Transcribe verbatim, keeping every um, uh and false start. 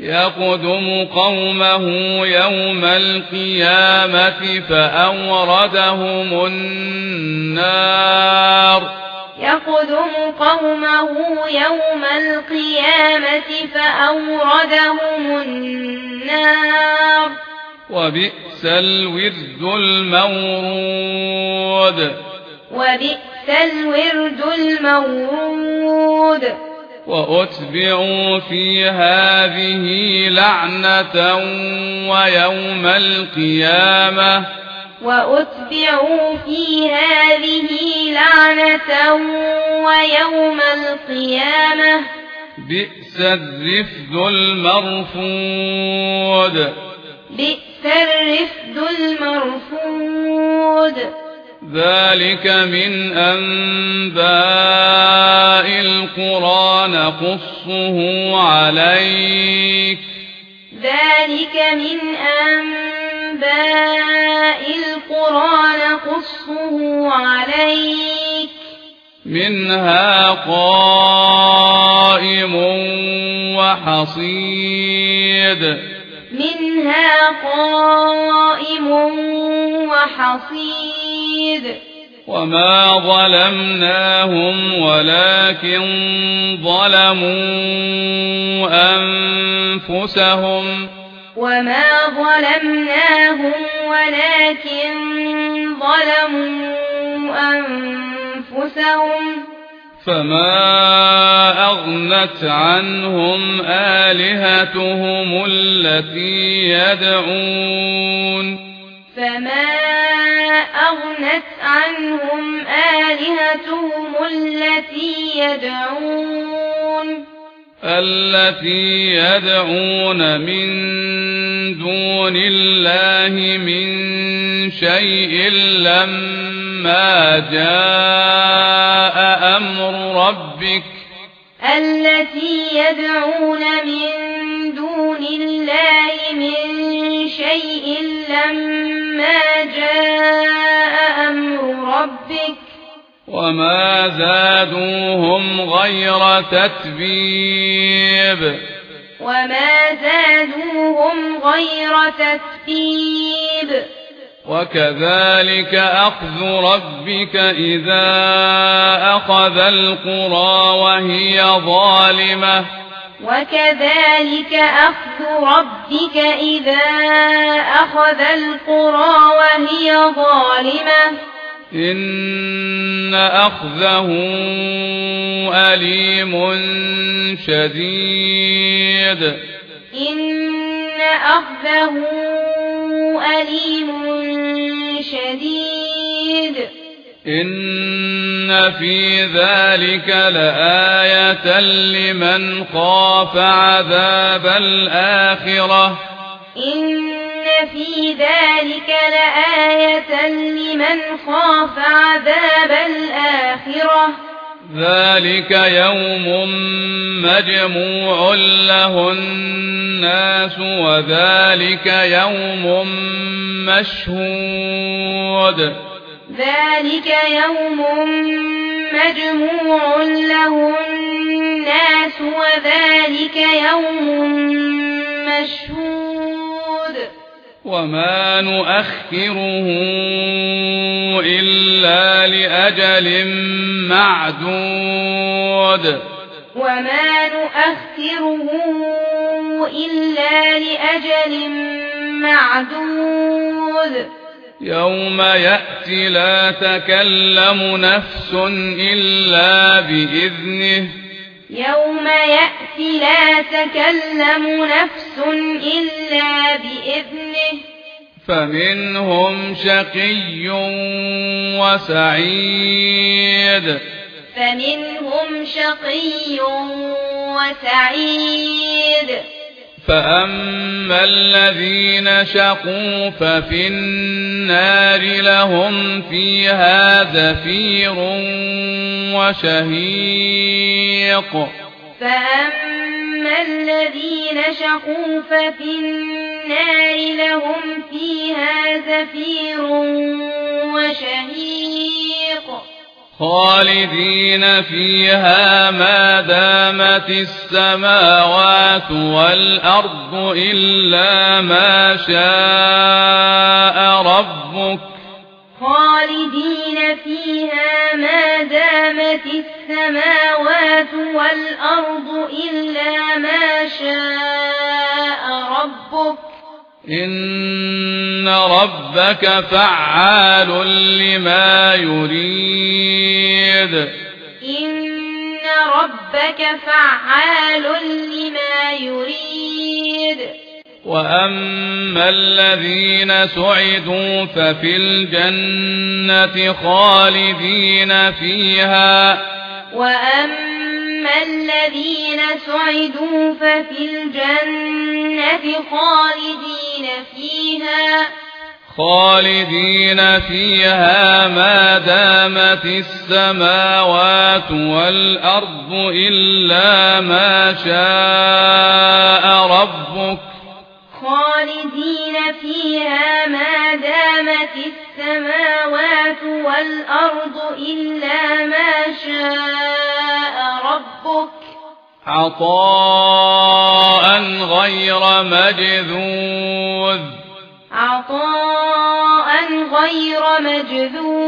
يقدم قومه يوم القيامة فأوردهم النار يقدم قومه يوم القيامة فأوردهم النار وبئس الورد المورود وبئس الورد المورود وأتبعوا في هذه لعنة ويوم القيامة وأتبعوا في هذه لعنة ويوم القيامة بئس الرفد المرفود بئس الرفد المرفود ذلك من أنباء القرى نقصه عليك ذلك من أنباء القرى نقصه عليك منها قائم وحصيد منها قائم وحصيد وما ظلمناهم ولكن ظلموا أنفسهم وما ظلمناهم ولكن ظلموا أنفسهم فما أغنت عنهم آلهتهم التي يدعون فما أغنت عنهم آلهتهم التي يدعون التي يدعون من دون الله من شيء لما جاء أمر ربك التي يدعون من دون الله من شيء لما جاء أمر ربك وما زادوهم غير تتبيب وما زادوهم غير تتبيب وكذلك أخذ ربك إذا أخذ القرى وهي ظالمة وكذلك أخذ ربك إذا أخذ القرى وهي ظالمة إن أخذه أليم شديد إن أخذه أليم شديد إن في ذلك لآية لمن خاف عذاب الآخرة إن في ذلك لآية لمن خاف عذاب الآخرة ذلك يوم مجموع له الناس وذلك يوم مشهود ذلك يوم مجموع له الناس وذلك يوم مشهود وما نؤخره إلا لأجل معدود وما نؤخره إلا لأجل معدود يوم يأتي لا تكلم نفس إلا بإذنه يوم يأتي لا تكلم نفس إلا بإذنه فمنهم شقي وسعيد فمنهم شقي وسعيد فأما الذين شقوا ففي النار لهم فيها زفير وشهيق فأما الذين شقوا ففي النار لهم فيها زفير وشهيق خالدين فيها ما دامت السماوات والأرض إلا ما شاء ربك خالدين فيها ما دامت السماوات والأرض إلا ما شاء ربك إن ربك فعال لما يريد إن ربك فعال لما يريد وأما الذين سعدوا ففي الجنة خالدين فيها وأما الذين سعدوا ففي الجنة خالدين فيها خالدين فيها ما دامت السماوات والأرض إلا ما شاء ربك خالدين فيها ما دامت السماوات والأرض إلا ما شاء ربك عطاء غير مجذوذ عطاء غير مجذوذ